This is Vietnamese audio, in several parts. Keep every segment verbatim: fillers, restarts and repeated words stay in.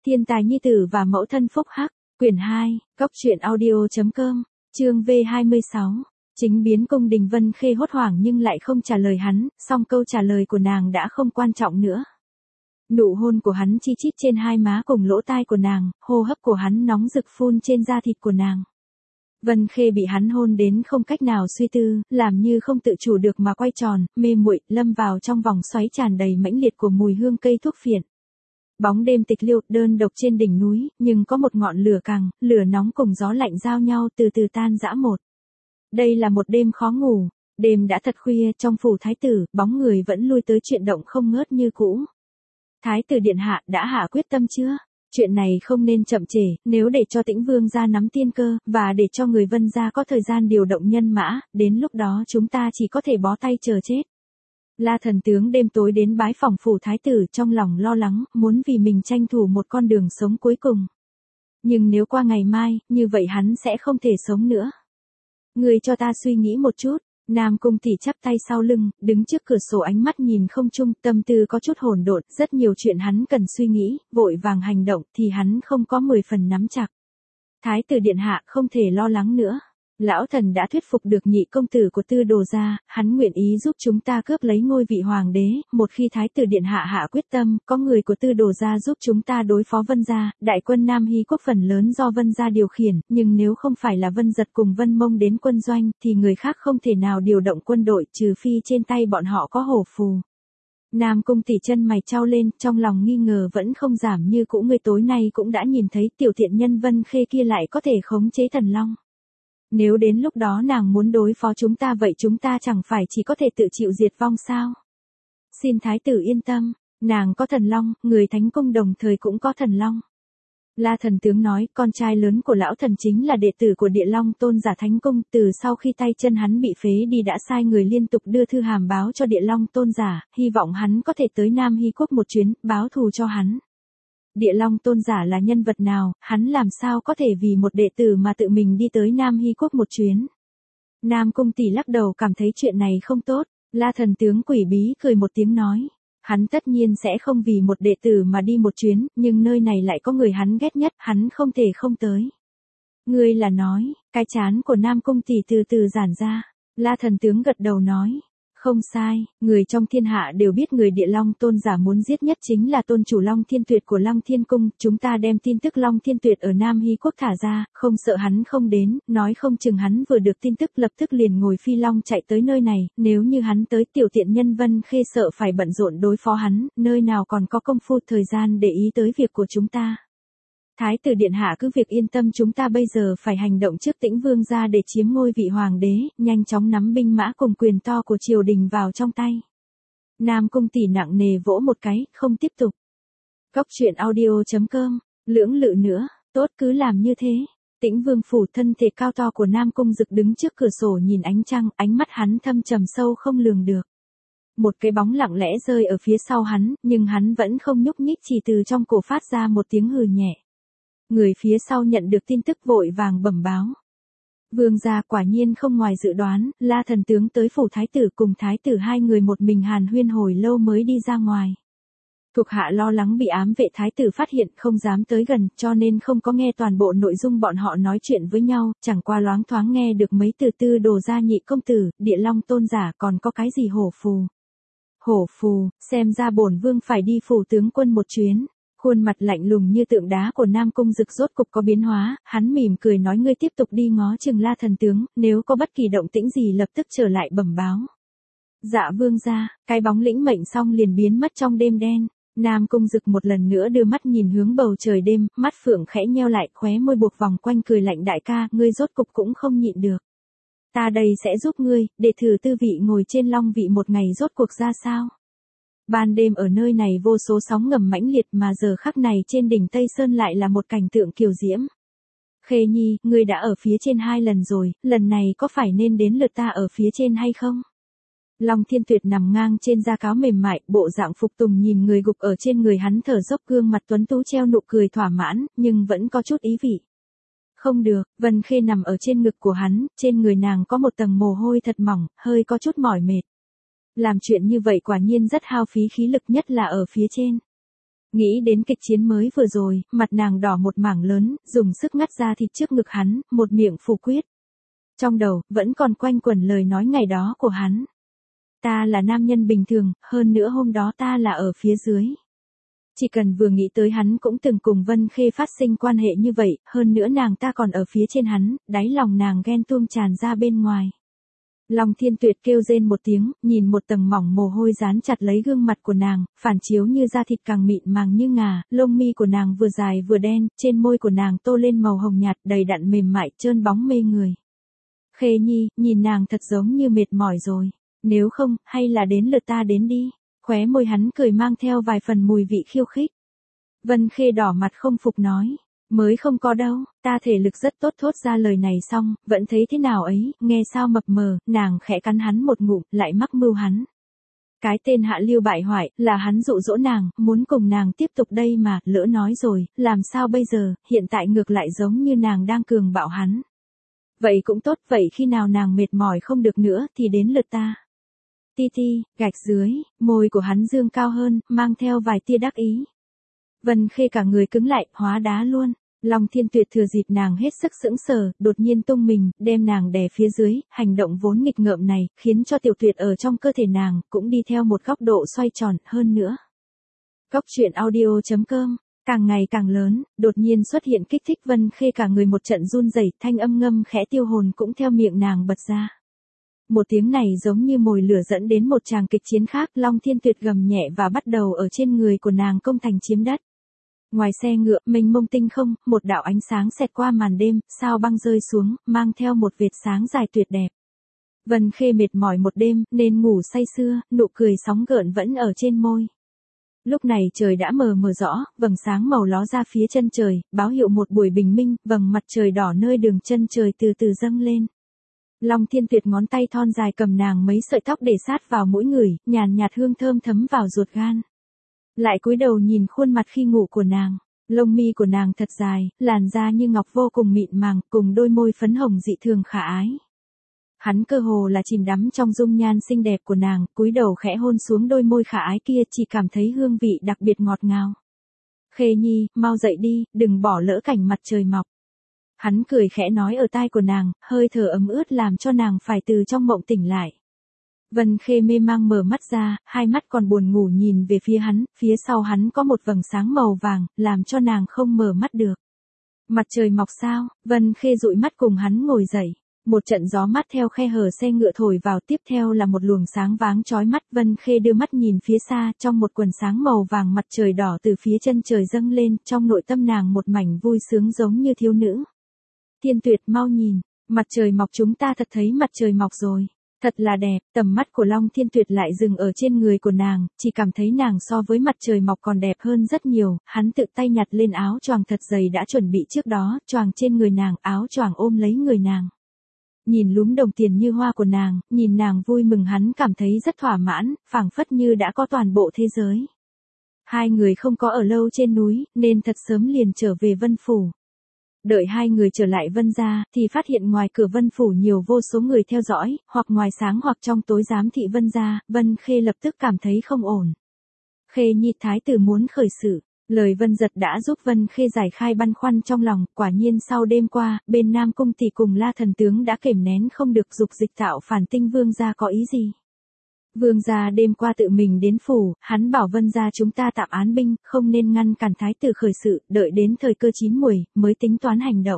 Thiên tài nhi tử và mẫu thân phúc hắc, quyển hai, cốc truyện audio chấm com, chương V hai mươi sáu. Chính biến cung Đình Vân Khê hốt hoảng nhưng lại không trả lời hắn, song câu trả lời của nàng đã không quan trọng nữa. Nụ hôn của hắn chi chít trên hai má cùng lỗ tai của nàng, hô hấp của hắn nóng rực phun trên da thịt của nàng. Vân Khê bị hắn hôn đến không cách nào suy tư, làm như không tự chủ được mà quay tròn, mê muội, lâm vào trong vòng xoáy tràn đầy mãnh liệt của mùi hương cây thuốc phiện. Bóng đêm tịch liêu, đơn độc trên đỉnh núi, nhưng có một ngọn lửa càng, lửa nóng cùng gió lạnh giao nhau từ từ tan rã một. Đây là một đêm khó ngủ, đêm đã thật khuya, trong phủ thái tử, bóng người vẫn lui tới chuyện động không ngớt như cũ. Thái tử điện hạ đã hạ quyết tâm chưa? Chuyện này không nên chậm trễ, nếu để cho Tĩnh Vương gia nắm tiên cơ, và để cho người Vân gia có thời gian điều động nhân mã, đến lúc đó chúng ta chỉ có thể bó tay chờ chết. La thần tướng đêm tối đến bái phòng phủ thái tử trong lòng lo lắng, muốn vì mình tranh thủ một con đường sống cuối cùng. Nhưng nếu qua ngày mai, như vậy hắn sẽ không thể sống nữa. Người cho ta suy nghĩ một chút. Nam Cung Tỷ chắp tay sau lưng, đứng trước cửa sổ ánh mắt nhìn không trung, tâm tư có chút hỗn độn, rất nhiều chuyện hắn cần suy nghĩ, vội vàng hành động thì hắn không có mười phần nắm chặt. Thái tử điện hạ không thể lo lắng nữa. Lão thần đã thuyết phục được nhị công tử của Tư Đồ gia, hắn nguyện ý giúp chúng ta cướp lấy ngôi vị hoàng đế, một khi thái tử điện hạ hạ quyết tâm, có người của Tư Đồ gia giúp chúng ta đối phó Vân gia, đại quân Nam Hy quốc phần lớn do Vân gia điều khiển, nhưng nếu không phải là Vân Giật cùng Vân Mông đến quân doanh, thì người khác không thể nào điều động quân đội, trừ phi trên tay bọn họ có hổ phù. Nam Cung Tỷ chân mày chau lên, trong lòng nghi ngờ vẫn không giảm như cũ, người tối nay cũng đã nhìn thấy tiểu thiện nhân Vân Khê kia lại có thể khống chế thần long. Nếu đến lúc đó nàng muốn đối phó chúng ta vậy chúng ta chẳng phải chỉ có thể tự chịu diệt vong sao? Xin thái tử yên tâm, nàng có thần long, người thánh cung đồng thời cũng có thần long. La thần tướng nói, con trai lớn của lão thần chính là đệ tử của Địa Long Tôn giả thánh cung, từ sau khi tay chân hắn bị phế đi đã sai người liên tục đưa thư hàm báo cho Địa Long Tôn giả, hy vọng hắn có thể tới Nam Hy quốc một chuyến, báo thù cho hắn. Địa Long Tôn giả là nhân vật nào, hắn làm sao có thể vì một đệ tử mà tự mình đi tới Nam Hy quốc một chuyến. Nam Cung Tỷ lắc đầu cảm thấy chuyện này không tốt, La thần tướng quỷ bí cười một tiếng nói. Hắn tất nhiên sẽ không vì một đệ tử mà đi một chuyến, nhưng nơi này lại có người hắn ghét nhất, hắn không thể không tới. Ngươi là nói, cái chán của Nam Cung Tỷ từ từ giãn ra, La thần tướng gật đầu nói. Không sai, người trong thiên hạ đều biết người Địa Long Tôn giả muốn giết nhất chính là tôn chủ Long Thiên Tuyệt của Long Thiên Cung, chúng ta đem tin tức Long Thiên Tuyệt ở Nam Hy quốc thả ra, không sợ hắn không đến, nói không chừng hắn vừa được tin tức lập tức liền ngồi phi long chạy tới nơi này, nếu như hắn tới tiểu tiện nhân Vân Khê sợ phải bận rộn đối phó hắn, nơi nào còn có công phu thời gian để ý tới việc của chúng ta. Thái tử điện hạ cứ việc yên tâm, chúng ta bây giờ phải hành động trước Tĩnh Vương gia để chiếm ngôi vị hoàng đế, nhanh chóng nắm binh mã cùng quyền to của triều đình vào trong tay. Nam Cung Tỷ nặng nề vỗ một cái, không tiếp tục. Cốc truyện audio chấm com, lưỡng lự nữa, tốt cứ làm như thế. Tĩnh Vương phủ, thân thể cao to của Nam Cung Dực đứng trước cửa sổ nhìn ánh trăng, ánh mắt hắn thâm trầm sâu không lường được. Một cái bóng lặng lẽ rơi ở phía sau hắn, nhưng hắn vẫn không nhúc nhích, chỉ từ trong cổ phát ra một tiếng hừ nhẹ. Người phía sau nhận được tin tức vội vàng bẩm báo. Vương gia quả nhiên không ngoài dự đoán, La thần tướng tới phủ thái tử cùng thái tử hai người một mình hàn huyên hồi lâu mới đi ra ngoài. Thuộc hạ lo lắng bị ám vệ thái tử phát hiện không dám tới gần, cho nên không có nghe toàn bộ nội dung bọn họ nói chuyện với nhau, chẳng qua loáng thoáng nghe được mấy từ Tư Đồ gia nhị công tử, Địa Long Tôn giả còn có cái gì hổ phù. Hổ phù, xem ra bổn vương phải đi phủ tướng quân một chuyến. Khuôn mặt lạnh lùng như tượng đá của Nam Cung Dực rốt cục có biến hóa, hắn mỉm cười nói ngươi tiếp tục đi ngó chừng La thần tướng, nếu có bất kỳ động tĩnh gì lập tức trở lại bẩm báo. Dạ vương gia, cái bóng lĩnh mệnh xong liền biến mất trong đêm đen. Nam Cung Dực một lần nữa đưa mắt nhìn hướng bầu trời đêm, mắt phượng khẽ nheo lại, khóe môi buộc vòng quanh cười lạnh, đại ca, ngươi rốt cục cũng không nhịn được. Ta đây sẽ giúp ngươi, để thử tư vị ngồi trên long vị một ngày rốt cuộc ra sao. Ban đêm ở nơi này vô số sóng ngầm mãnh liệt, mà giờ khắc này trên đỉnh Tây Sơn lại là một cảnh tượng kiều diễm. Khê Nhi, ngươi đã ở phía trên hai lần rồi, lần này có phải nên đến lượt ta ở phía trên hay không? Long Thiên Tuyệt nằm ngang trên da cáo mềm mại, bộ dạng phục tùng nhìn người gục ở trên người hắn, thở dốc, gương mặt tuấn tú treo nụ cười thỏa mãn, nhưng vẫn có chút ý vị. Không được, Vân Khê nằm ở trên ngực của hắn, trên người nàng có một tầng mồ hôi thật mỏng, hơi có chút mỏi mệt. Làm chuyện như vậy quả nhiên rất hao phí khí lực, nhất là ở phía trên. Nghĩ đến kịch chiến mới vừa rồi, mặt nàng đỏ một mảng lớn, dùng sức ngắt ra thịt trước ngực hắn, một miệng phủ quyết. Trong đầu, vẫn còn quanh quẩn lời nói ngày đó của hắn. Ta là nam nhân bình thường, hơn nữa hôm đó ta là ở phía dưới. Chỉ cần vừa nghĩ tới hắn cũng từng cùng Vân Khê phát sinh quan hệ như vậy, hơn nữa nàng ta còn ở phía trên hắn, đáy lòng nàng ghen tuông tràn ra bên ngoài. Long Thiên Tuyệt kêu rên một tiếng, nhìn một tầng mỏng mồ hôi dán chặt lấy gương mặt của nàng, phản chiếu như da thịt càng mịn màng như ngà, lông mi của nàng vừa dài vừa đen, trên môi của nàng tô lên màu hồng nhạt đầy đặn mềm mại trơn bóng mê người. Khê Nhi, nhìn nàng thật giống như mệt mỏi rồi, nếu không, hay là đến lượt ta đến đi. Khóe môi hắn cười mang theo vài phần mùi vị khiêu khích. Vân Khê đỏ mặt không phục nói, mới không có đâu, ta thể lực rất tốt. Thốt ra lời này xong, vẫn thấy thế nào ấy, nghe sao mập mờ, nàng khẽ cắn hắn một ngụm, lại mắc mưu hắn. Cái tên hạ lưu bại hoại, là hắn dụ dỗ nàng, muốn cùng nàng tiếp tục đây mà, lỡ nói rồi, làm sao bây giờ, hiện tại ngược lại giống như nàng đang cường bạo hắn. Vậy cũng tốt, vậy khi nào nàng mệt mỏi không được nữa, thì đến lượt ta. Ti ti, gạch dưới, môi của hắn dương cao hơn, mang theo vài tia đắc ý. Vân Khê cả người cứng lại, hóa đá luôn. Long Thiên Tuyệt thừa dịp nàng hết sức sững sờ, đột nhiên tung mình, đem nàng đè phía dưới, hành động vốn nghịch ngợm này, khiến cho Tiểu Tuyệt ở trong cơ thể nàng, cũng đi theo một góc độ xoay tròn, hơn nữa. Cốc truyện audio chấm com, càng ngày càng lớn, đột nhiên xuất hiện kích thích Vân Khê cả người một trận run rẩy, thanh âm ngâm khẽ tiêu hồn cũng theo miệng nàng bật ra. Một tiếng này giống như mồi lửa dẫn đến một tràng kịch chiến khác, Long Thiên Tuyệt gầm nhẹ và bắt đầu ở trên người của nàng công thành chiếm đất. Ngoài xe ngựa, mênh mông tinh không, một đạo ánh sáng xẹt qua màn đêm, sao băng rơi xuống, mang theo một vệt sáng dài tuyệt đẹp. Vân Khê mệt mỏi một đêm, nên ngủ say sưa, nụ cười sóng gợn vẫn ở trên môi. Lúc này trời đã mờ mờ rõ, vầng sáng màu ló ra phía chân trời, báo hiệu một buổi bình minh, vầng mặt trời đỏ nơi đường chân trời từ từ dâng lên. Long Thiên Tuyệt ngón tay thon dài cầm nàng mấy sợi tóc để sát vào mũi người, nhàn nhạt hương thơm thấm vào ruột gan. Lại cúi đầu nhìn khuôn mặt khi ngủ của nàng, lông mi của nàng thật dài, làn da như ngọc vô cùng mịn màng, cùng đôi môi phấn hồng dị thường khả ái. Hắn cơ hồ là chìm đắm trong dung nhan xinh đẹp của nàng, cúi đầu khẽ hôn xuống đôi môi khả ái kia, chỉ cảm thấy hương vị đặc biệt ngọt ngào. Khê Nhi, mau dậy đi, đừng bỏ lỡ cảnh mặt trời mọc. Hắn cười khẽ nói ở tai của nàng, hơi thở ấm ướt làm cho nàng phải từ trong mộng tỉnh lại. Vân Khê mê mang mở mắt ra, hai mắt còn buồn ngủ nhìn về phía hắn, phía sau hắn có một vầng sáng màu vàng, làm cho nàng không mở mắt được. Mặt trời mọc sao? Vân Khê dụi mắt cùng hắn ngồi dậy. Một trận gió mát theo khe hở xe ngựa thổi vào, tiếp theo là một luồng sáng váng chói mắt. Vân Khê đưa mắt nhìn phía xa, trong một quần sáng màu vàng mặt trời đỏ từ phía chân trời dâng lên, trong nội tâm nàng một mảnh vui sướng giống như thiếu nữ. Thiên Tuyệt mau nhìn, mặt trời mọc, chúng ta thật thấy mặt trời mọc rồi. Thật là đẹp, tầm mắt của Long Thiên Tuyệt lại dừng ở trên người của nàng, chỉ cảm thấy nàng so với mặt trời mọc còn đẹp hơn rất nhiều, hắn tự tay nhặt lên áo choàng thật dày đã chuẩn bị trước đó, choàng trên người nàng, áo choàng ôm lấy người nàng. Nhìn lúm đồng tiền như hoa của nàng, nhìn nàng vui mừng hắn cảm thấy rất thỏa mãn, phảng phất như đã có toàn bộ thế giới. Hai người không có ở lâu trên núi, nên thật sớm liền trở về Vân Phủ. Đợi hai người trở lại Vân gia, thì phát hiện ngoài cửa Vân Phủ nhiều vô số người theo dõi, hoặc ngoài sáng hoặc trong tối giám thị Vân gia. Vân Khê lập tức cảm thấy không ổn. Khê Nhi, thái tử muốn khởi sự. Lời Vân Giật đã giúp Vân Khê giải khai băn khoăn trong lòng, quả nhiên sau đêm qua, bên Nam Cung tỷ cùng La thần tướng đã kềm nén không được dục dịch tạo phản. Tinh Vương gia có ý gì? Vương gia đêm qua tự mình đến phủ, hắn bảo Vân gia chúng ta tạm án binh, không nên ngăn cản thái tử khởi sự, đợi đến thời cơ chín muồi, mới tính toán hành động.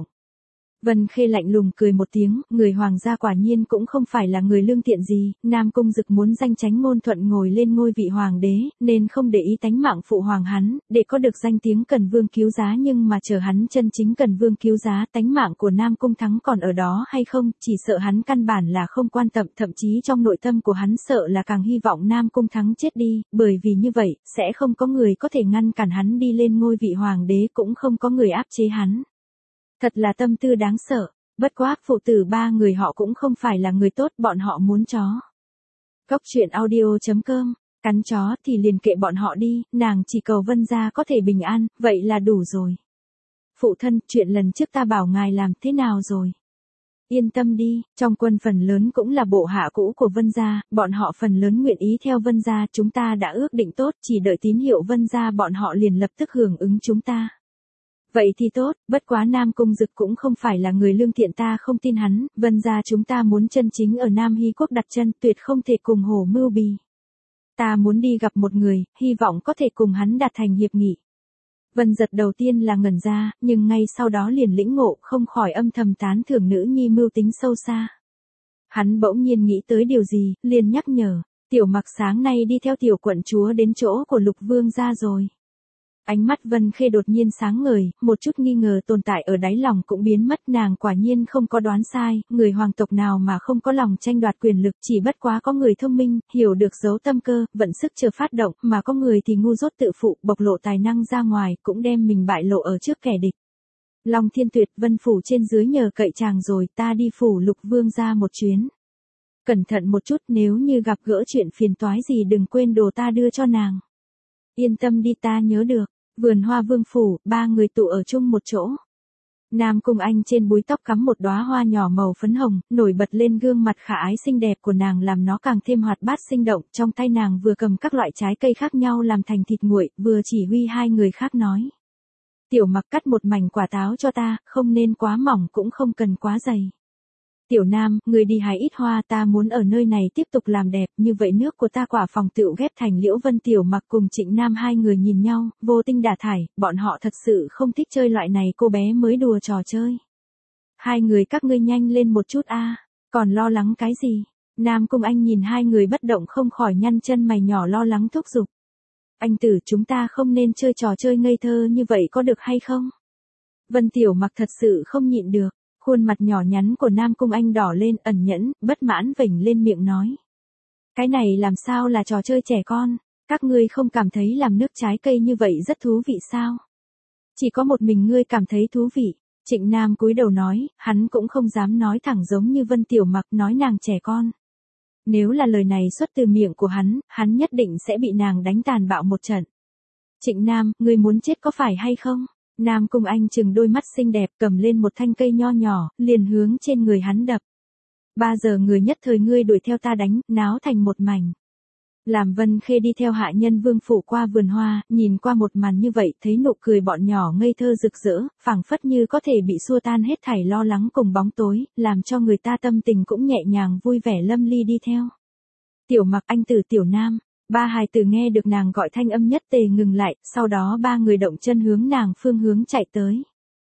Vân Khê lạnh lùng cười một tiếng, người hoàng gia quả nhiên cũng không phải là người lương thiện gì, Nam Cung Dực muốn danh chánh ngôn thuận ngồi lên ngôi vị hoàng đế, nên không để ý tánh mạng phụ hoàng hắn, để có được danh tiếng Cần Vương cứu giá, nhưng mà chờ hắn chân chính Cần Vương cứu giá, tánh mạng của Nam Cung Thắng còn ở đó hay không, chỉ sợ hắn căn bản là không quan tâm, thậm chí trong nội tâm của hắn sợ là càng hy vọng Nam Cung Thắng chết đi, bởi vì như vậy, sẽ không có người có thể ngăn cản hắn đi lên ngôi vị hoàng đế, cũng không có người áp chế hắn. Thật là tâm tư đáng sợ, bất quá phụ tử ba người họ cũng không phải là người tốt, bọn họ muốn chó. Cốc truyện audio chấm com, cắn chó thì liền kệ bọn họ đi, nàng chỉ cầu Vân gia có thể bình an, vậy là đủ rồi. Phụ thân, chuyện lần trước ta bảo ngài làm thế nào rồi? Yên tâm đi, trong quân phần lớn cũng là bộ hạ cũ của Vân gia, bọn họ phần lớn nguyện ý theo Vân gia, chúng ta đã ước định tốt, chỉ đợi tín hiệu Vân gia bọn họ liền lập tức hưởng ứng chúng ta. Vậy thì tốt, bất quá Nam Cung Dực cũng không phải là người lương thiện, ta không tin hắn, Vân gia chúng ta muốn chân chính ở Nam Hy Quốc đặt chân, tuyệt không thể cùng hổ mưu bì. Ta muốn đi gặp một người, hy vọng có thể cùng hắn đạt thành hiệp nghị. Vân Giật đầu tiên là ngẩn ra, nhưng ngay sau đó liền lĩnh ngộ, không khỏi âm thầm tán thưởng nữ nhi mưu tính sâu xa. Hắn bỗng nhiên nghĩ tới điều gì, liền nhắc nhở, Tiểu Mặc sáng nay đi theo tiểu quận chúa đến chỗ của Lục Vương gia rồi. Ánh mắt Vân Khê đột nhiên sáng ngời, một chút nghi ngờ tồn tại ở đáy lòng cũng biến mất, nàng quả nhiên không có đoán sai, người hoàng tộc nào mà không có lòng tranh đoạt quyền lực, chỉ bất quá có người thông minh, hiểu được giấu tâm cơ, vận sức chờ phát động, mà có người thì ngu dốt tự phụ, bộc lộ tài năng ra ngoài, cũng đem mình bại lộ ở trước kẻ địch. Long Thiên Tuyệt, Vân phủ trên dưới nhờ cậy chàng rồi, ta đi phủ Lục Vương ra một chuyến. Cẩn thận một chút, nếu như gặp gỡ chuyện phiền toái gì đừng quên đồ ta đưa cho nàng. Yên tâm đi, ta nhớ được. Vườn Hoa Vương phủ, ba người tụ ở chung một chỗ. Nam Cung Anh trên búi tóc cắm một đóa hoa nhỏ màu phấn hồng, nổi bật lên gương mặt khả ái xinh đẹp của nàng làm nó càng thêm hoạt bát sinh động, trong tay nàng vừa cầm các loại trái cây khác nhau làm thành thịt nguội, vừa chỉ huy hai người khác nói. Tiểu Mặc cắt một mảnh quả táo cho ta, không nên quá mỏng cũng không cần quá dày. Tiểu Nam, người đi hái ít hoa, ta muốn ở nơi này tiếp tục làm đẹp, như vậy nước của ta quả phòng tựu ghép thành Liễu Vân. Tiểu Mặc cùng Trịnh Nam hai người nhìn nhau, vô tinh đả thải, bọn họ thật sự không thích chơi loại này, cô bé mới đùa trò chơi. Hai người các ngươi nhanh lên một chút a, còn lo lắng cái gì? Nam Cung Anh nhìn hai người bất động không khỏi nhăn chân mày nhỏ lo lắng thúc giục. Anh tử, chúng ta không nên chơi trò chơi ngây thơ như vậy có được hay không? Vân Tiểu Mặc thật sự không nhịn được. Khuôn mặt nhỏ nhắn của Nam Cung Anh đỏ lên, ẩn nhẫn, bất mãn vểnh lên miệng nói. Cái này làm sao là trò chơi trẻ con, các ngươi không cảm thấy làm nước trái cây như vậy rất thú vị sao? Chỉ có một mình ngươi cảm thấy thú vị. Trịnh Nam cúi đầu nói, hắn cũng không dám nói thẳng giống như Vân Tiểu Mặc nói nàng trẻ con. Nếu là lời này xuất từ miệng của hắn, hắn nhất định sẽ bị nàng đánh tàn bạo một trận. Trịnh Nam, ngươi muốn chết có phải hay không? Nam Cung Anh trừng đôi mắt xinh đẹp, cầm lên một thanh cây nho nhỏ, liền hướng trên người hắn đập. Ba giờ người nhất thời ngươi đuổi theo ta đánh, náo thành một mảnh. Làm Vân Khê đi theo hạ nhân Vương phủ qua vườn hoa, nhìn qua một màn như vậy, thấy nụ cười bọn nhỏ ngây thơ rực rỡ, phảng phất như có thể bị xua tan hết thảy lo lắng cùng bóng tối, làm cho người ta tâm tình cũng nhẹ nhàng vui vẻ lâm ly đi theo. Tiểu Mặc, anh tử, Tiểu Nam. Ba hài tử nghe được nàng gọi thanh âm nhất tề ngừng lại, sau đó ba người động chân hướng nàng phương hướng chạy tới.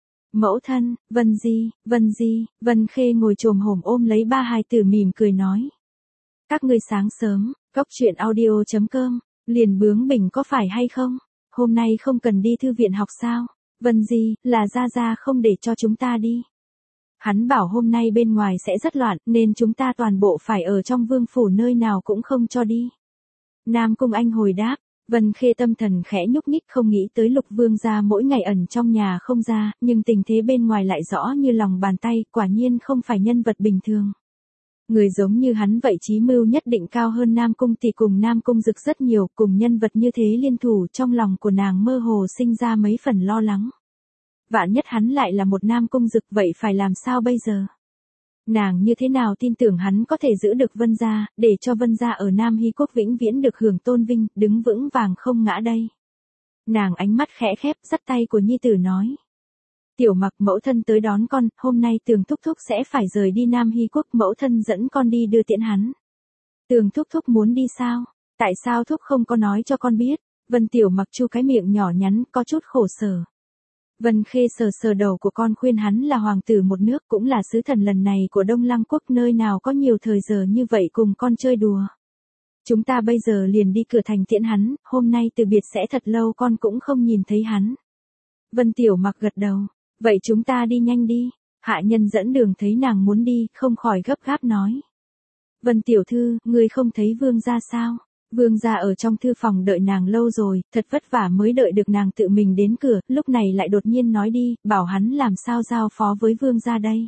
Mẫu thân, Vân Di, Vân Di, Vân Khê ngồi chồm hổm ôm lấy ba hài tử mỉm cười nói. Các ngươi sáng sớm, cốc truyện audio chấm com, liền bướng bỉnh có phải hay không? Hôm nay không cần đi thư viện học sao? Vân Di, là Gia Gia không để cho chúng ta đi. Hắn bảo hôm nay bên ngoài sẽ rất loạn, nên chúng ta toàn bộ phải ở trong vương phủ, nơi nào cũng không cho đi. Nam Cung Anh hồi đáp, Vân Khê tâm thần khẽ nhúc nhích, không nghĩ tới Lục Vương gia mỗi ngày ẩn trong nhà không ra, nhưng tình thế bên ngoài lại rõ như lòng bàn tay, quả nhiên không phải nhân vật bình thường. Người giống như hắn vậy trí mưu nhất định cao hơn Nam Cung Tỷ cùng Nam Cung Dực rất nhiều, cùng nhân vật như thế liên thủ, trong lòng của nàng mơ hồ sinh ra mấy phần lo lắng. Vạn nhất hắn lại là một Nam Cung Dực, vậy phải làm sao bây giờ? Nàng như thế nào tin tưởng hắn có thể giữ được Vân gia, để cho Vân gia ở Nam Hy Quốc vĩnh viễn được hưởng tôn vinh, đứng vững vàng không ngã đây. Nàng ánh mắt khẽ khép, dắt tay của nhi tử nói. Tiểu Mặc, mẫu thân tới đón con, hôm nay Tường thúc thúc sẽ phải rời đi Nam Hy Quốc, mẫu thân dẫn con đi đưa tiễn hắn. Tường thúc thúc muốn đi sao? Tại sao thúc không có nói cho con biết? Vân Tiểu Mặc chu cái miệng nhỏ nhắn, có chút khổ sở. Vân Khê sờ sờ đầu của con, khuyên hắn là hoàng tử một nước, cũng là sứ thần lần này của Đông Lăng Quốc, nơi nào có nhiều thời giờ như vậy cùng con chơi đùa. Chúng ta bây giờ liền đi cửa thành tiễn hắn, hôm nay từ biệt sẽ thật lâu con cũng không nhìn thấy hắn. Vân Tiểu Mặc gật đầu, vậy chúng ta đi nhanh đi. Hạ nhân dẫn đường thấy nàng muốn đi, không khỏi gấp gáp nói. Vân tiểu thư, ngươi không thấy vương gia sao? Vương gia ở trong thư phòng đợi nàng lâu rồi, thật vất vả mới đợi được nàng tự mình đến cửa, lúc này lại đột nhiên nói đi, bảo hắn làm sao giao phó với vương gia đây.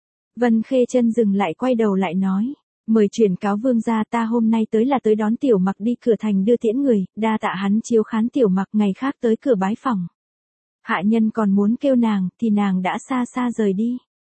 Vân Khê chân dừng lại, quay đầu lại nói, mời truyền cáo vương gia, ta hôm nay tới là tới đón Tiểu Mặc đi cửa thành đưa tiễn người, đa tạ hắn chiếu khán Tiểu Mặc, ngày khác tới cửa bái phòng. Hạ nhân còn muốn kêu nàng, thì nàng đã xa xa rời đi.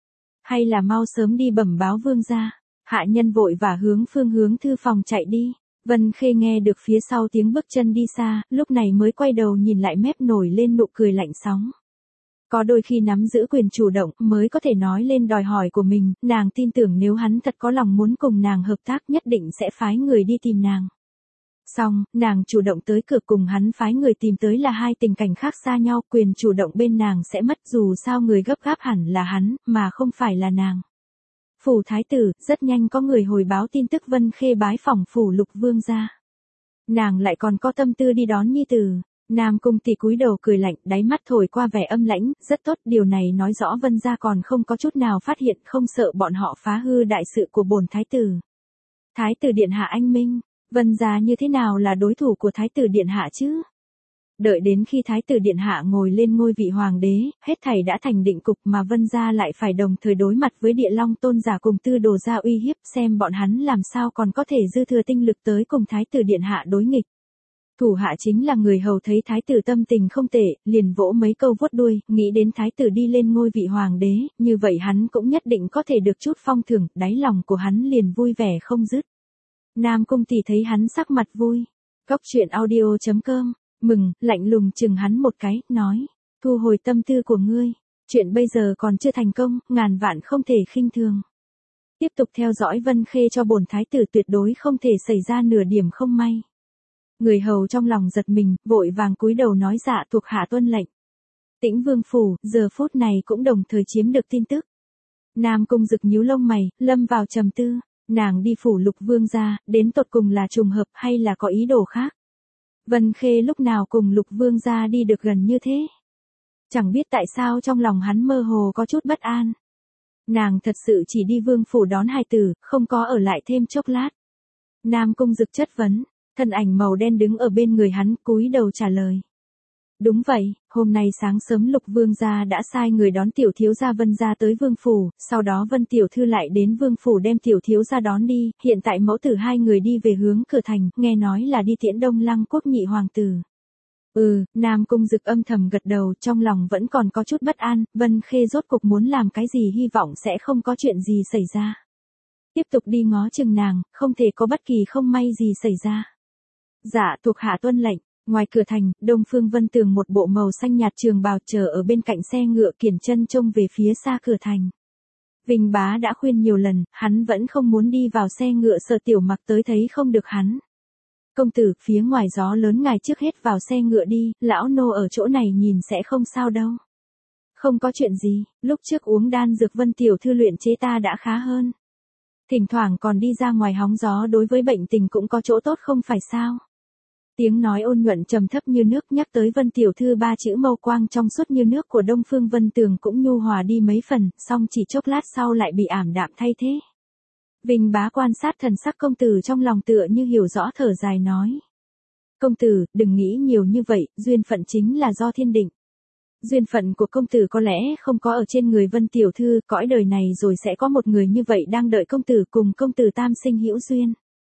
Hay là mau sớm đi bẩm báo vương gia. Hạ nhân vội và hướng phương hướng thư phòng chạy đi. Vân Khê nghe được phía sau tiếng bước chân đi xa, lúc này mới quay đầu nhìn lại mép nổi lên nụ cười lạnh sóng. Có đôi khi nắm giữ quyền chủ động mới có thể nói lên đòi hỏi của mình, nàng tin tưởng nếu hắn thật có lòng muốn cùng nàng hợp tác nhất định sẽ phái người đi tìm nàng. Xong, nàng chủ động tới cửa cùng hắn phái người tìm tới là hai tình cảnh khác xa nhau, quyền chủ động bên nàng sẽ mất dù sao người gấp gáp hẳn là hắn, mà không phải là nàng. Phủ thái tử, rất nhanh có người hồi báo tin tức Vân Khê bái phỏng phủ Lục vương gia. Nàng lại còn có tâm tư đi đón nhi tử. Nam Cung Tỷ cúi đầu cười lạnh, đáy mắt thổi qua vẻ âm lãnh, rất tốt, điều này nói rõ Vân gia còn không có chút nào phát hiện, không sợ bọn họ phá hư đại sự của bổn thái tử. Thái tử điện hạ anh minh, Vân gia như thế nào là đối thủ của thái tử điện hạ chứ? Đợi đến khi thái tử điện hạ ngồi lên ngôi vị hoàng đế, hết thảy đã thành định cục mà Vân gia lại phải đồng thời đối mặt với Địa Long tôn giả cùng Tư Đồ gia uy hiếp, xem bọn hắn làm sao còn có thể dư thừa tinh lực tới cùng thái tử điện hạ đối nghịch. Thủ hạ chính là người hầu thấy thái tử tâm tình không tệ, liền vỗ mấy câu vuốt đuôi, nghĩ đến thái tử đi lên ngôi vị hoàng đế, như vậy hắn cũng nhất định có thể được chút phong thưởng, đáy lòng của hắn liền vui vẻ không dứt. Nam Cung Tỷ thấy hắn sắc mặt vui. Cóc truyện audio chấm com, mừng, lạnh lùng chừng hắn một cái, nói, thu hồi tâm tư của ngươi, chuyện bây giờ còn chưa thành công, ngàn vạn không thể khinh thường. Tiếp tục theo dõi Vân Khê cho bổn thái tử tuyệt đối không thể xảy ra nửa điểm không may. Người hầu trong lòng giật mình, vội vàng cúi đầu nói dạ thuộc hạ tuân lệnh. Tĩnh Vương phủ, giờ phút này cũng đồng thời chiếm được tin tức. Nam Cung Dực nhíu lông mày, lâm vào trầm tư, nàng đi phủ Lục vương gia, đến tột cùng là trùng hợp hay là có ý đồ khác. Vân Khê lúc nào cùng Lục vương gia đi được gần như thế. Chẳng biết tại sao trong lòng hắn mơ hồ có chút bất an. Nàng thật sự chỉ đi vương phủ đón hài tử, không có ở lại thêm chốc lát. Nam Cung Dực chất vấn. Thân ảnh màu đen đứng ở bên người hắn, cúi đầu trả lời. Đúng vậy, hôm nay sáng sớm Lục vương gia đã sai người đón tiểu thiếu gia Vân gia tới vương phủ, sau đó Vân tiểu thư lại đến vương phủ đem tiểu thiếu gia đón đi, hiện tại mẫu tử hai người đi về hướng cửa thành, nghe nói là đi tiễn Đông Lăng quốc nhị hoàng tử. Ừ, Nam Cung Dực âm thầm gật đầu, trong lòng vẫn còn có chút bất an, Vân Khê rốt cục muốn làm cái gì hy vọng sẽ không có chuyện gì xảy ra. Tiếp tục đi ngó chừng nàng, không thể có bất kỳ không may gì xảy ra. Dạ thuộc hạ tuân lệnh. Ngoài cửa thành, Đông Phương Vân Tường một bộ màu xanh nhạt trường bào chờ ở bên cạnh xe ngựa kiển chân trông về phía xa cửa thành. Vinh Bá đã khuyên nhiều lần, hắn vẫn không muốn đi vào xe ngựa, sợ Tiểu Mặc tới thấy không được hắn. Công tử, phía ngoài gió lớn ngài trước hết vào xe ngựa đi, lão nô ở chỗ này nhìn sẽ không sao đâu. Không có chuyện gì, lúc trước uống đan dược Vân tiểu thư luyện chế ta đã khá hơn. Thỉnh thoảng còn đi ra ngoài hóng gió đối với bệnh tình cũng có chỗ tốt không phải sao. Tiếng nói ôn nhuận trầm thấp như nước nhắc tới Vân tiểu thư ba chữ mâu quang trong suốt như nước của Đông Phương Vân Tường cũng nhu hòa đi mấy phần, song chỉ chốc lát sau lại bị ảm đạm thay thế. Vinh Bá quan sát thần sắc công tử trong lòng tựa như hiểu rõ, thở dài nói. Công tử, đừng nghĩ nhiều như vậy, duyên phận chính là do thiên định. Duyên phận của công tử có lẽ không có ở trên người Vân tiểu thư, cõi đời này rồi sẽ có một người như vậy đang đợi công tử cùng công tử tam sinh hữu duyên.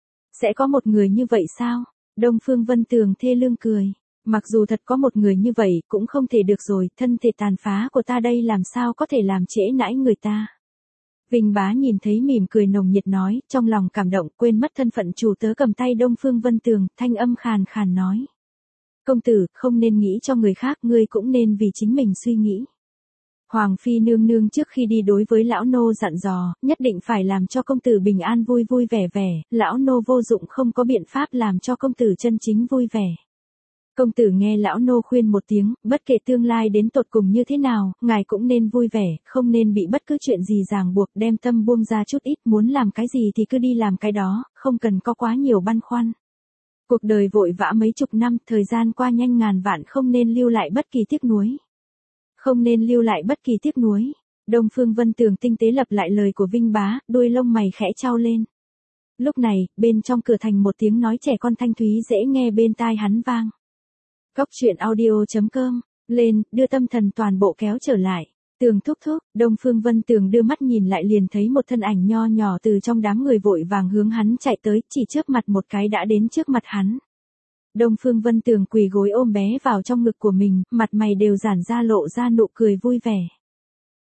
Sẽ có một người như vậy sao? Đông Phương Vân Tường thê lương cười. Mặc dù thật có một người như vậy, cũng không thể được rồi, thân thể tàn phá của ta đây làm sao có thể làm trễ nãi người ta. Vinh Bá nhìn thấy mỉm cười nồng nhiệt nói, trong lòng cảm động, quên mất thân phận chủ tớ, cầm tay Đông Phương Vân Tường, thanh âm khàn khàn nói. Công tử, không nên nghĩ cho người khác, ngươi cũng nên vì chính mình suy nghĩ. Hoàng phi nương nương trước khi đi đối với lão nô dặn dò, nhất định phải làm cho công tử bình an vui vui vẻ vẻ, lão nô vô dụng không có biện pháp làm cho công tử chân chính vui vẻ. Công tử nghe lão nô khuyên một tiếng, bất kể tương lai đến tột cùng như thế nào, ngài cũng nên vui vẻ, không nên bị bất cứ chuyện gì ràng buộc, đem tâm buông ra chút ít, muốn làm cái gì thì cứ đi làm cái đó, không cần có quá nhiều băn khoăn. Cuộc đời vội vã mấy chục năm, thời gian qua nhanh ngàn vạn, không nên lưu lại bất kỳ tiếc nuối. Không nên lưu lại bất kỳ tiếc nuối. Đông Phương Vân Tường tinh tế lặp lại lời của Vinh Bá, đuôi lông mày khẽ chau lên. Lúc này, bên trong cửa thành một tiếng nói trẻ con thanh thúy dễ nghe bên tai hắn vang. Cóc truyện audio chấm com, lên, đưa tâm thần toàn bộ kéo trở lại. Tường thúc thúc, Đông Phương Vân Tường đưa mắt nhìn lại liền thấy một thân ảnh nho nhỏ từ trong đám người vội vàng hướng hắn chạy tới, chỉ chớp mặt một cái đã đến trước mặt hắn. Đông Phương Vân Tường quỳ gối ôm bé vào trong ngực của mình, mặt mày đều giãn ra lộ ra nụ cười vui vẻ.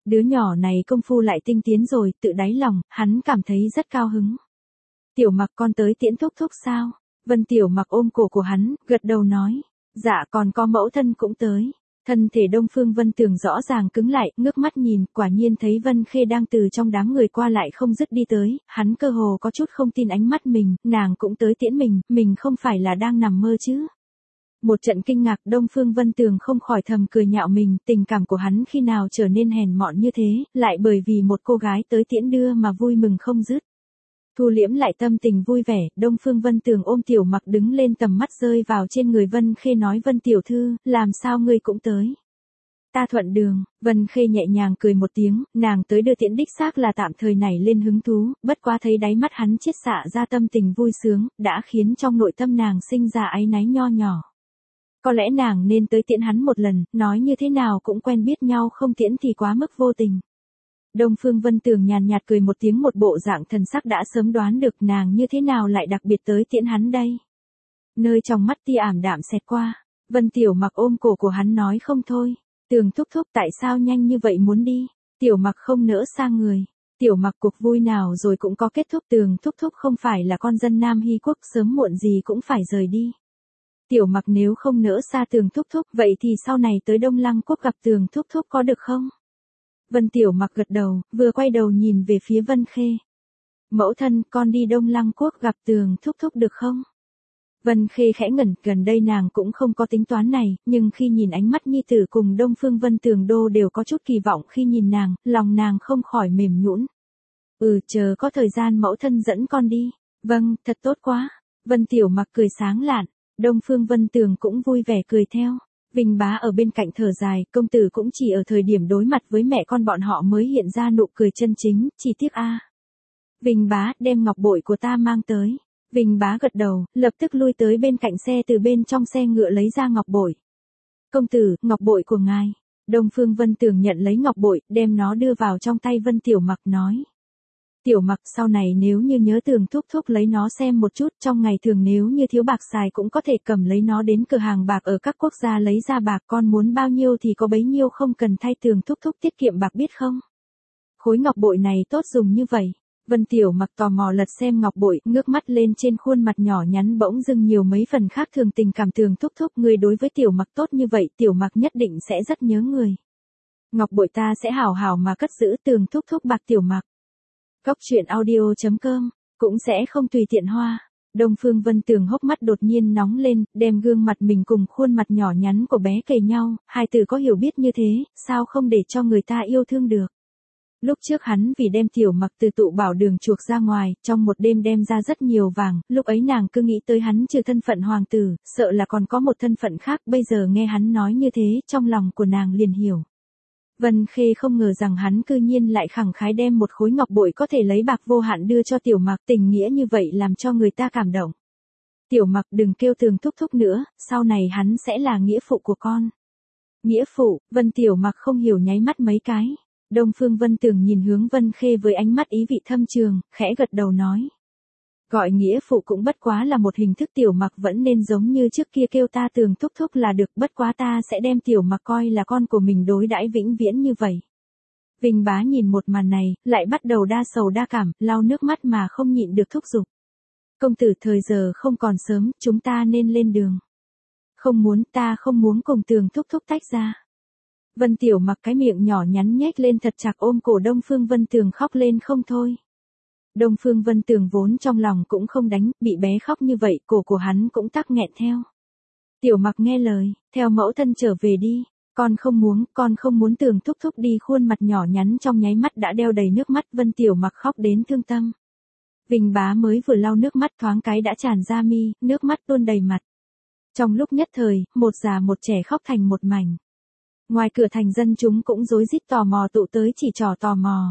Đứa nhỏ này công phu lại tinh tiến rồi, tự đáy lòng, hắn cảm thấy rất cao hứng. Tiểu Mặc con tới tiễn thúc thúc sao? Vân Tiểu Mặc ôm cổ của hắn, gật đầu nói. Dạ còn có mẫu thân cũng tới. Thân thể Đông Phương Vân Tường rõ ràng cứng lại, ngước mắt nhìn, quả nhiên thấy Vân Khê đang từ trong đám người qua lại không dứt đi tới, hắn cơ hồ có chút không tin ánh mắt mình, nàng cũng tới tiễn mình, mình không phải là đang nằm mơ chứ. Một trận kinh ngạc, Đông Phương Vân Tường không khỏi thầm cười nhạo mình, tình cảm của hắn khi nào trở nên hèn mọn như thế, lại bởi vì một cô gái tới tiễn đưa mà vui mừng không dứt. Thu liễm lại tâm tình vui vẻ, Đông Phương Vân Tường ôm Tiểu Mặc đứng lên, tầm mắt rơi vào trên người Vân Khê nói, Vân tiểu thư, làm sao ngươi cũng tới? Ta thuận đường. Vân Khê nhẹ nhàng cười một tiếng, nàng tới đưa tiễn đích xác là tạm thời nảy lên hứng thú, bất quá thấy đáy mắt hắn chiết xạ ra tâm tình vui sướng, đã khiến trong nội tâm nàng sinh ra áy náy nho nhỏ. Có lẽ nàng nên tới tiễn hắn một lần, nói như thế nào cũng quen biết nhau, không tiễn thì quá mức vô tình. Đông Phương Vân Tường nhàn nhạt cười một tiếng, một bộ dạng thần sắc đã sớm đoán được nàng như thế nào lại đặc biệt tới tiễn hắn đây. Nơi trong mắt tia ảm đạm xẹt qua, Vân Tiểu Mặc ôm cổ của hắn nói, không thôi. Tường thúc thúc tại sao nhanh như vậy muốn đi? Tiểu Mặc không nỡ xa người. Tiểu Mặc cuộc vui nào rồi cũng có kết thúc, Tường thúc thúc không phải là con dân Nam Hy Quốc, sớm muộn gì cũng phải rời đi. Tiểu Mặc nếu không nỡ xa Tường thúc thúc, vậy thì sau này tới Đông Lăng Quốc gặp Tường thúc thúc có được không? Vân Tiểu Mặc gật đầu, vừa quay đầu nhìn về phía Vân Khê. Mẫu thân, con đi Đông Lăng Quốc gặp Tường thúc thúc được không? Vân Khê khẽ ngẩn, gần đây nàng cũng không có tính toán này, nhưng khi nhìn ánh mắt nhi tử cùng Đông Phương Vân Tường đô đều có chút kỳ vọng, khi nhìn nàng, lòng nàng không khỏi mềm nhũn. Ừ, chờ có thời gian mẫu thân dẫn con đi. Vâng, thật tốt quá. Vân Tiểu Mặc cười sáng lạn, Đông Phương Vân Tường cũng vui vẻ cười theo. Vinh Bá ở bên cạnh thở dài, công tử cũng chỉ ở thời điểm đối mặt với mẹ con bọn họ mới hiện ra nụ cười chân chính, chỉ tiếc a. À. Vinh Bá, đem ngọc bội của ta mang tới. Vinh Bá gật đầu, lập tức lui tới bên cạnh xe, từ bên trong xe ngựa lấy ra ngọc bội. Công tử, ngọc bội của ngài. Đông Phương Vân Tường nhận lấy ngọc bội, đem nó đưa vào trong tay Vân Tiểu Mặc nói. Tiểu Mặc, sau này nếu như nhớ Tường thúc thúc lấy nó xem một chút, trong ngày thường nếu như thiếu bạc xài cũng có thể cầm lấy nó đến cửa hàng bạc ở các quốc gia lấy ra bạc, con muốn bao nhiêu thì có bấy nhiêu, không cần thay Tường thúc thúc tiết kiệm bạc biết không? Khối ngọc bội này tốt dùng như vậy. Vân Tiểu Mặc tò mò lật xem ngọc bội, ngước mắt lên, trên khuôn mặt nhỏ nhắn bỗng dưng nhiều mấy phần khác thường tình cảm. Tường thúc thúc, người đối với Tiểu Mặc tốt như vậy, Tiểu Mặc nhất định sẽ rất nhớ người. Ngọc bội ta sẽ hảo hảo mà cất giữ, Tường thúc thúc bạc Tiểu Mặc. Góc truyện audio chấm com cũng sẽ không tùy tiện hoa. Đông Phương Vân Tường hốc mắt đột nhiên nóng lên, đem gương mặt mình cùng khuôn mặt nhỏ nhắn của bé kề nhau, hai từ có hiểu biết như thế, sao không để cho người ta yêu thương được. Lúc trước hắn vì đem Tiểu Mặc từ tụ bảo đường chuộc ra ngoài, trong một đêm đem ra rất nhiều vàng, lúc ấy nàng cứ nghĩ tới hắn trừ thân phận hoàng tử, sợ là còn có một thân phận khác, bây giờ nghe hắn nói như thế, trong lòng của nàng liền hiểu. Vân Khê không ngờ rằng hắn cư nhiên lại khẳng khái đem một khối ngọc bội có thể lấy bạc vô hạn đưa cho Tiểu Mặc, tình nghĩa như vậy làm cho người ta cảm động. Tiểu Mặc, đừng kêu Tường thúc thúc nữa, sau này hắn sẽ là nghĩa phụ của con. Nghĩa phụ? Vân Tiểu Mặc không hiểu nháy mắt mấy cái. Đông Phương Vân Tường nhìn hướng Vân Khê với ánh mắt ý vị thâm trường, khẽ gật đầu nói. Gọi nghĩa phụ cũng bất quá là một hình thức, Tiểu Mặc vẫn nên giống như trước kia kêu ta Tường thúc thúc là được, bất quá ta sẽ đem Tiểu Mặc coi là con của mình, đối đãi vĩnh viễn như vậy. Vinh Bá nhìn một màn này, lại bắt đầu đa sầu đa cảm, lau nước mắt mà không nhịn được thúc giục. Công tử, thời giờ không còn sớm, chúng ta nên lên đường. Không muốn, ta không muốn cùng Tường thúc thúc tách ra. Vân Tiểu Mặc cái miệng nhỏ nhắn nhếch lên thật chặt, ôm cổ Đông Phương Vân Tường khóc lên không thôi. Đông Phương Vân Tường vốn trong lòng cũng không đánh, bị bé khóc như vậy, cổ của hắn cũng tắc nghẹn theo. Tiểu Mặc nghe lời, theo mẫu thân trở về đi, con không muốn, con không muốn. Tường thúc thúc đi, khuôn mặt nhỏ nhắn trong nháy mắt đã đeo đầy nước mắt, Vân Tiểu Mặc khóc đến thương tâm. Vinh Bá mới vừa lau nước mắt thoáng cái đã tràn ra mi, nước mắt tuôn đầy mặt. Trong lúc nhất thời, một già một trẻ khóc thành một mảnh. Ngoài cửa thành dân chúng cũng rối rít tò mò tụ tới chỉ trò tò mò.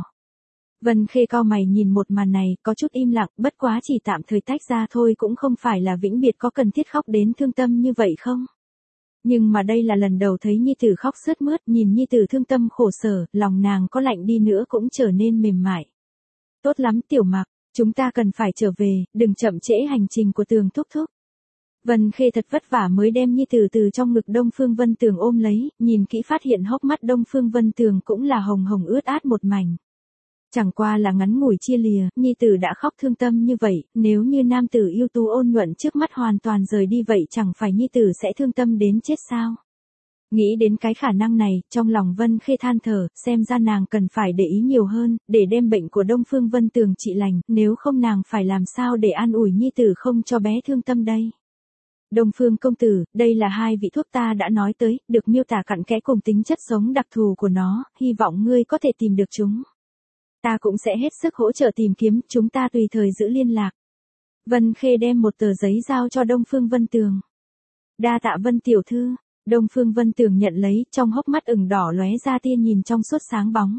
Vân Khê cau mày nhìn một màn này, có chút im lặng, bất quá chỉ tạm thời tách ra thôi, cũng không phải là vĩnh biệt, có cần thiết khóc đến thương tâm như vậy không? Nhưng mà đây là lần đầu thấy nhi tử khóc sướt mướt, nhìn nhi tử thương tâm khổ sở, lòng nàng có lạnh đi nữa cũng trở nên mềm mại. Tốt lắm Tiểu Mặc, chúng ta cần phải trở về, đừng chậm trễ hành trình của Tường thúc thúc. Vân Khê thật vất vả mới đem nhi tử từ trong ngực Đông Phương Vân Tường ôm lấy, nhìn kỹ phát hiện hốc mắt Đông Phương Vân Tường cũng là hồng hồng ướt át một mảnh. Chẳng qua là ngắn ngủi chia lìa, nhi tử đã khóc thương tâm như vậy, nếu như nam tử yêu tú ôn nhuận trước mắt hoàn toàn rời đi vậy chẳng phải nhi tử sẽ thương tâm đến chết sao? Nghĩ đến cái khả năng này, trong lòng Vân Khê than thở, xem ra nàng cần phải để ý nhiều hơn, để đem bệnh của Đông Phương Vân Tường trị lành, nếu không nàng phải làm sao để an ủi nhi tử không cho bé thương tâm đây. Đông Phương công tử, đây là hai vị thuốc ta đã nói tới, được miêu tả cặn kẽ cùng tính chất sống đặc thù của nó, hy vọng ngươi có thể tìm được chúng. Ta cũng sẽ hết sức hỗ trợ tìm kiếm, chúng ta tùy thời giữ liên lạc. Vân Khê đem một tờ giấy giao cho Đông Phương Vân Tường. Đa tạ Vân tiểu thư. Đông Phương Vân Tường nhận lấy, trong hốc mắt ửng đỏ lóe ra tia nhìn trong suốt sáng bóng.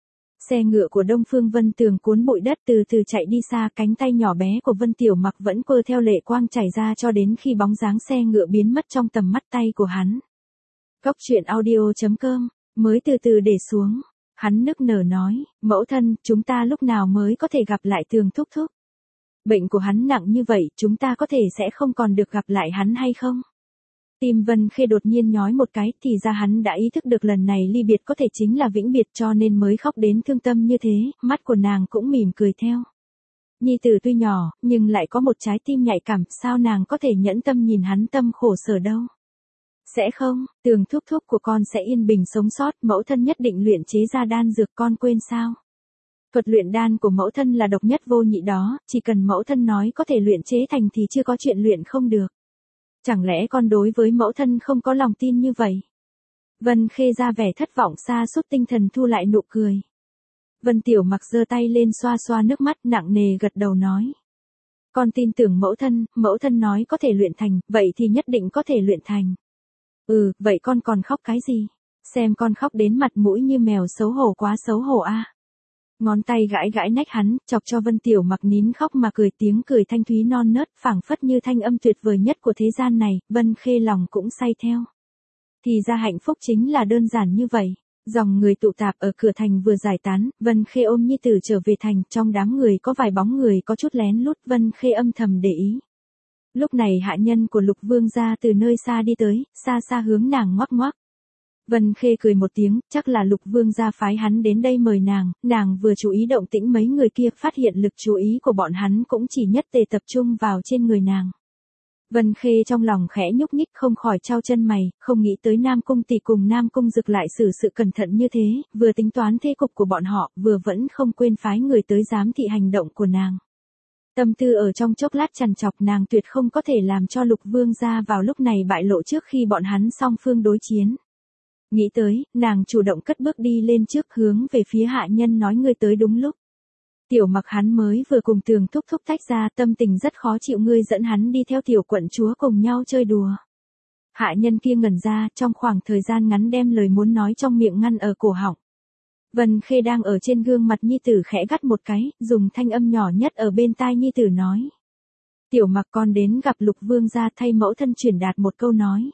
Xe ngựa của Đông Phương Vân Tường cuốn bụi đất từ từ chạy đi xa, cánh tay nhỏ bé của Vân Tiểu Mặc vẫn quơ theo lệ quang chảy ra cho đến khi bóng dáng xe ngựa biến mất trong tầm mắt tay của hắn. Góc truyện audio chấm com, mới từ từ để xuống. Hắn nức nở nói, mẫu thân, chúng ta lúc nào mới có thể gặp lại Tường thúc thúc? Bệnh của hắn nặng như vậy, chúng ta có thể sẽ không còn được gặp lại hắn hay không? Tim Vân Khê đột nhiên nhói một cái, thì ra hắn đã ý thức được lần này ly biệt có thể chính là vĩnh biệt cho nên mới khóc đến thương tâm như thế, mắt của nàng cũng mỉm cười theo. Nhi tử tuy nhỏ, nhưng lại có một trái tim nhạy cảm, sao nàng có thể nhẫn tâm nhìn hắn tâm khổ sở đâu. Sẽ không, Tường thúc thúc của con sẽ yên bình sống sót, mẫu thân nhất định luyện chế ra đan dược, con quên sao. Thuật luyện đan của mẫu thân là độc nhất vô nhị đó, chỉ cần mẫu thân nói có thể luyện chế thành thì chưa có chuyện luyện không được. Chẳng lẽ con đối với mẫu thân không có lòng tin như vậy? Vân Khê ra vẻ thất vọng xa sút tinh thần thu lại nụ cười. Vân Tiểu Mặc giơ tay lên xoa xoa nước mắt nặng nề gật đầu nói. Con tin tưởng mẫu thân, mẫu thân nói có thể luyện thành, vậy thì nhất định có thể luyện thành. Ừ, vậy con còn khóc cái gì? Xem con khóc đến mặt mũi như mèo, xấu hổ quá xấu hổ a. À. Ngón tay gãi gãi nách hắn, chọc cho Vân Tiểu Mặc nín khóc mà cười, tiếng cười thanh thúy non nớt, phảng phất như thanh âm tuyệt vời nhất của thế gian này, Vân Khê lòng cũng say theo. Thì ra hạnh phúc chính là đơn giản như vậy. Dòng người tụ tạp ở cửa thành vừa giải tán, Vân Khê ôm nhi tử trở về thành, trong đám người có vài bóng người có chút lén lút, Vân Khê âm thầm để ý. Lúc này hạ nhân của Lục Vương gia từ nơi xa đi tới, xa xa hướng nàng ngoắc ngoắc. Vân Khê cười một tiếng, chắc là Lục Vương gia phái hắn đến đây mời nàng, nàng vừa chú ý động tĩnh mấy người kia, phát hiện lực chú ý của bọn hắn cũng chỉ nhất tề tập trung vào trên người nàng. Vân Khê trong lòng khẽ nhúc nhích, không khỏi chau chân mày, không nghĩ tới Nam Cung tỷ cùng Nam Cung Dực lại xử sự cẩn thận như thế, vừa tính toán thế cục của bọn họ, vừa vẫn không quên phái người tới giám thị hành động của nàng. Tâm tư ở trong chốc lát trằn trọc, nàng tuyệt không có thể làm cho Lục Vương gia vào lúc này bại lộ trước khi bọn hắn song phương đối chiến. Nghĩ tới, nàng chủ động cất bước đi lên trước, hướng về phía hạ nhân nói, ngươi tới đúng lúc. Tiểu Mặc hắn mới vừa cùng Tường thúc thúc tách ra, tâm tình rất khó chịu, ngươi dẫn hắn đi theo tiểu quận chúa cùng nhau chơi đùa. Hạ nhân kia ngẩn ra, trong khoảng thời gian ngắn đem lời muốn nói trong miệng ngăn ở cổ họng. Vân Khê đang ở trên gương mặt nhi tử khẽ gắt một cái, dùng thanh âm nhỏ nhất ở bên tai nhi tử nói. Tiểu Mặc con đến gặp Lục Vương gia, thay mẫu thân truyền đạt một câu nói.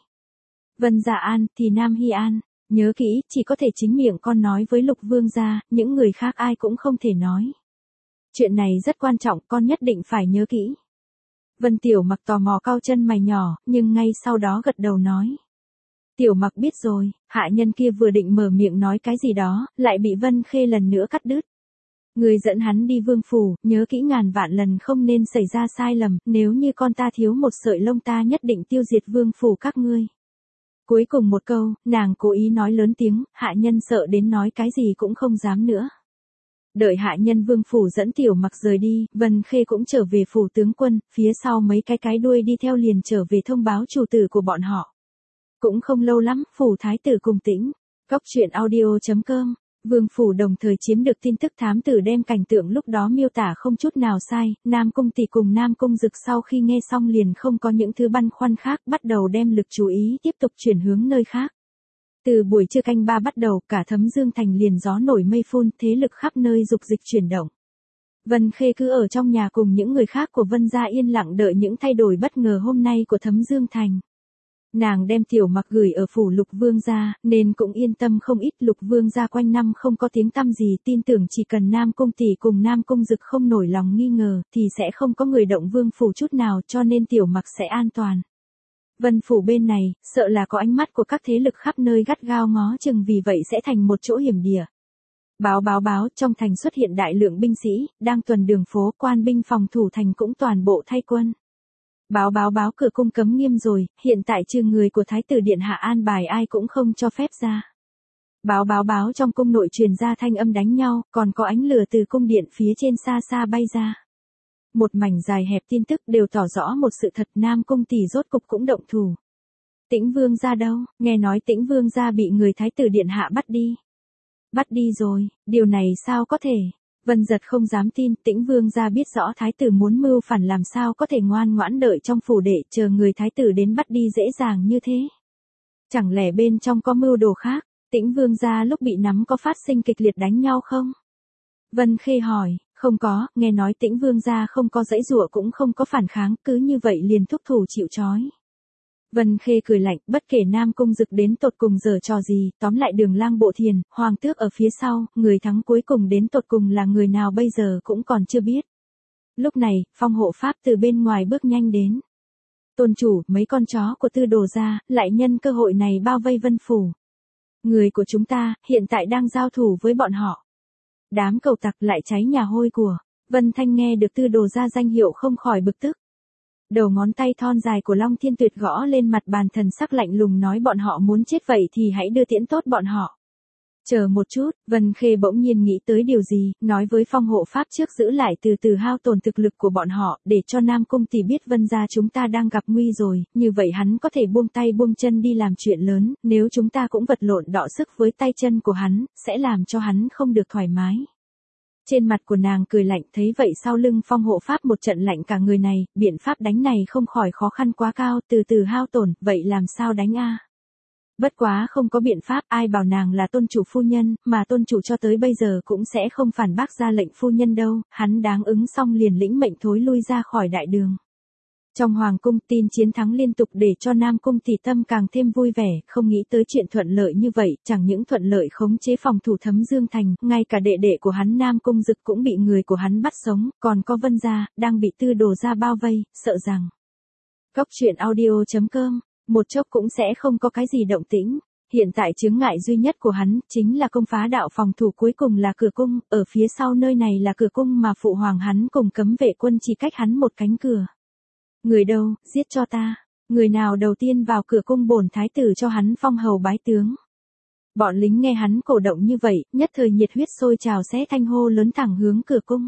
Vân Dạ An, thì Nam Hy An. Nhớ kỹ, chỉ có thể chính miệng con nói với Lục Vương gia, những người khác ai cũng không thể nói. Chuyện này rất quan trọng, con nhất định phải nhớ kỹ. Vân Tiểu Mặc tò mò cau chân mày nhỏ, nhưng ngay sau đó gật đầu nói. Tiểu Mặc biết rồi, hạ nhân kia vừa định mở miệng nói cái gì đó, lại bị Vân Khê lần nữa cắt đứt. Người dẫn hắn đi vương phủ, nhớ kỹ ngàn vạn lần không nên xảy ra sai lầm, nếu như con ta thiếu một sợi lông ta nhất định tiêu diệt vương phủ các ngươi. Cuối cùng một câu, nàng cố ý nói lớn tiếng, hạ nhân sợ đến nói cái gì cũng không dám nữa. Đợi hạ nhân vương phủ dẫn Tiểu Mặc rời đi, Vân Khê cũng trở về phủ tướng quân, phía sau mấy cái cái đuôi đi theo liền trở về thông báo chủ tử của bọn họ. Cũng không lâu lắm, phủ thái tử cùng tĩnh. Góc truyện audio chấm com, vương phủ đồng thời chiếm được tin tức, thám tử đem cảnh tượng lúc đó miêu tả không chút nào sai, Nam Cung tỷ cùng Nam Cung Dực sau khi nghe xong liền không có những thứ băn khoăn khác, bắt đầu đem lực chú ý tiếp tục chuyển hướng nơi khác. Từ buổi trưa canh ba bắt đầu, cả Thấm Dương thành liền gió nổi mây phun, thế lực khắp nơi dục dịch chuyển động. Vân Khê cứ ở trong nhà cùng những người khác của Vân gia yên lặng đợi những thay đổi bất ngờ hôm nay của Thấm Dương thành. Nàng đem Tiểu Mặc gửi ở phủ Lục Vương gia, nên cũng yên tâm không ít. Lục Vương gia quanh năm không có tiếng tăm gì, tin tưởng chỉ cần Nam Cung tỷ cùng Nam Cung Dực không nổi lòng nghi ngờ, thì sẽ không có người động vương phủ chút nào, cho nên Tiểu Mặc sẽ an toàn. Vân phủ bên này, sợ là có ánh mắt của các thế lực khắp nơi gắt gao ngó chừng, vì vậy sẽ thành một chỗ hiểm địa. Báo báo báo, trong thành xuất hiện đại lượng binh sĩ, đang tuần đường phố, quan binh phòng thủ thành cũng toàn bộ thay quân. Báo báo báo, cửa cung cấm nghiêm rồi, hiện tại trừ người của Thái tử Điện Hạ an bài ai cũng không cho phép ra. Báo báo báo, trong cung nội truyền ra thanh âm đánh nhau, còn có ánh lửa từ cung điện phía trên xa xa bay ra. Một mảnh dài hẹp tin tức đều tỏ rõ một sự thật, Nam Cung tỷ rốt cục cũng động thủ. Tĩnh Vương gia đâu? Nghe nói Tĩnh Vương gia bị người Thái tử Điện Hạ bắt đi. Bắt đi rồi, điều này sao có thể? Vân Giật không dám tin, Tĩnh Vương gia biết rõ Thái tử muốn mưu phản, làm sao có thể ngoan ngoãn đợi trong phủ để chờ người Thái tử đến bắt đi dễ dàng như thế? Chẳng lẽ bên trong có mưu đồ khác? Tĩnh Vương gia lúc bị nắm có phát sinh kịch liệt đánh nhau không? Vân Khê hỏi, không có, nghe nói Tĩnh Vương gia không có giãy giụa cũng không có phản kháng, cứ như vậy liền thúc thủ chịu trói. Vân Khê cười lạnh, bất kể Nam Cung Dực đến tột cùng giở trò gì, tóm lại Đường Lang Bộ Thiền, Hoàng tước ở phía sau, người thắng cuối cùng đến tột cùng là người nào bây giờ cũng còn chưa biết. Lúc này, Phong hộ pháp từ bên ngoài bước nhanh đến. Tôn chủ, mấy con chó của Tư Đồ gia lại nhân cơ hội này bao vây Vân phủ. Người của chúng ta, hiện tại đang giao thủ với bọn họ. Đám cầu tặc lại cháy nhà hôi của. Vân Thanh nghe được Tư Đồ gia danh hiệu không khỏi bực tức. Đầu ngón tay thon dài của Long Thiên Tuyệt gõ lên mặt bàn, thần sắc lạnh lùng nói, bọn họ muốn chết vậy thì hãy đưa tiễn tốt bọn họ. Chờ một chút, Vân Khê bỗng nhiên nghĩ tới điều gì, nói với Phong hộ pháp trước giữ lại từ từ hao tổn thực lực của bọn họ, để cho Nam Cung tỷ biết Vân gia chúng ta đang gặp nguy rồi, như vậy hắn có thể buông tay buông chân đi làm chuyện lớn, nếu chúng ta cũng vật lộn đọ sức với tay chân của hắn, sẽ làm cho hắn không được thoải mái. Trên mặt của nàng cười lạnh, thấy vậy sau lưng Phong hộ pháp một trận lạnh cả người này, biện pháp đánh này không khỏi khó khăn quá cao, từ từ hao tổn, vậy làm sao đánh a? Bất quá không có biện pháp, ai bảo nàng là tôn chủ phu nhân, mà tôn chủ cho tới bây giờ cũng sẽ không phản bác ra lệnh phu nhân đâu, hắn đáng ứng xong liền lĩnh mệnh thối lui ra khỏi đại đường. Trong hoàng cung, tin chiến thắng liên tục để cho Nam Cung tỷ tâm càng thêm vui vẻ, không nghĩ tới chuyện thuận lợi như vậy, chẳng những thuận lợi khống chế phòng thủ Thấm Dương Thành, ngay cả đệ đệ của hắn Nam Cung Dực cũng bị người của hắn bắt sống, còn có Vân gia, đang bị Tư Đồ gia bao vây, sợ rằng. Góc truyện audio chấm com, một chốc cũng sẽ không có cái gì động tĩnh. Hiện tại chướng ngại duy nhất của hắn, chính là công phá đạo phòng thủ cuối cùng là cửa cung, ở phía sau nơi này là cửa cung mà phụ hoàng hắn cùng cấm vệ quân chỉ cách hắn một cánh cửa. Người đâu, giết cho ta. Người nào đầu tiên vào cửa cung bổn thái tử cho hắn phong hầu bái tướng. Bọn lính nghe hắn cổ động như vậy, nhất thời nhiệt huyết sôi trào, xé thanh hô lớn thẳng hướng cửa cung.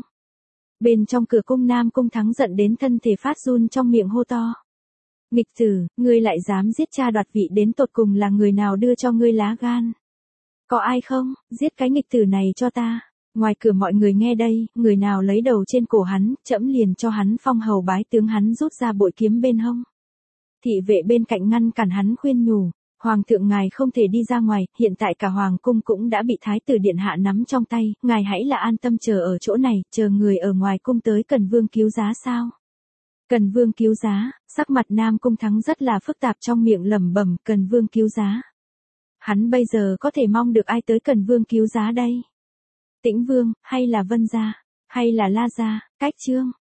Bên trong cửa cung Nam Cung Thắng giận đến thân thể phát run, trong miệng hô to. Nghịch tử, ngươi lại dám giết cha đoạt vị, đến tột cùng là người nào đưa cho ngươi lá gan? Có ai không, giết cái nghịch tử này cho ta. Ngoài cửa mọi người nghe đây, người nào lấy đầu trên cổ hắn, trẫm liền cho hắn phong hầu bái tướng. Hắn rút ra bội kiếm bên hông. Thị vệ bên cạnh ngăn cản hắn khuyên nhủ, hoàng thượng ngài không thể đi ra ngoài, hiện tại cả hoàng cung cũng đã bị thái tử điện hạ nắm trong tay, ngài hãy là an tâm chờ ở chỗ này, chờ người ở ngoài cung tới Cần Vương cứu giá sao? Cần Vương cứu giá, sắc mặt Nam Cung Thắng rất là phức tạp, trong miệng lẩm bẩm, Cần Vương cứu giá. Hắn bây giờ có thể mong được ai tới Cần Vương cứu giá đây? Tĩnh Vương, hay là Vân gia, hay là La gia? Cách chương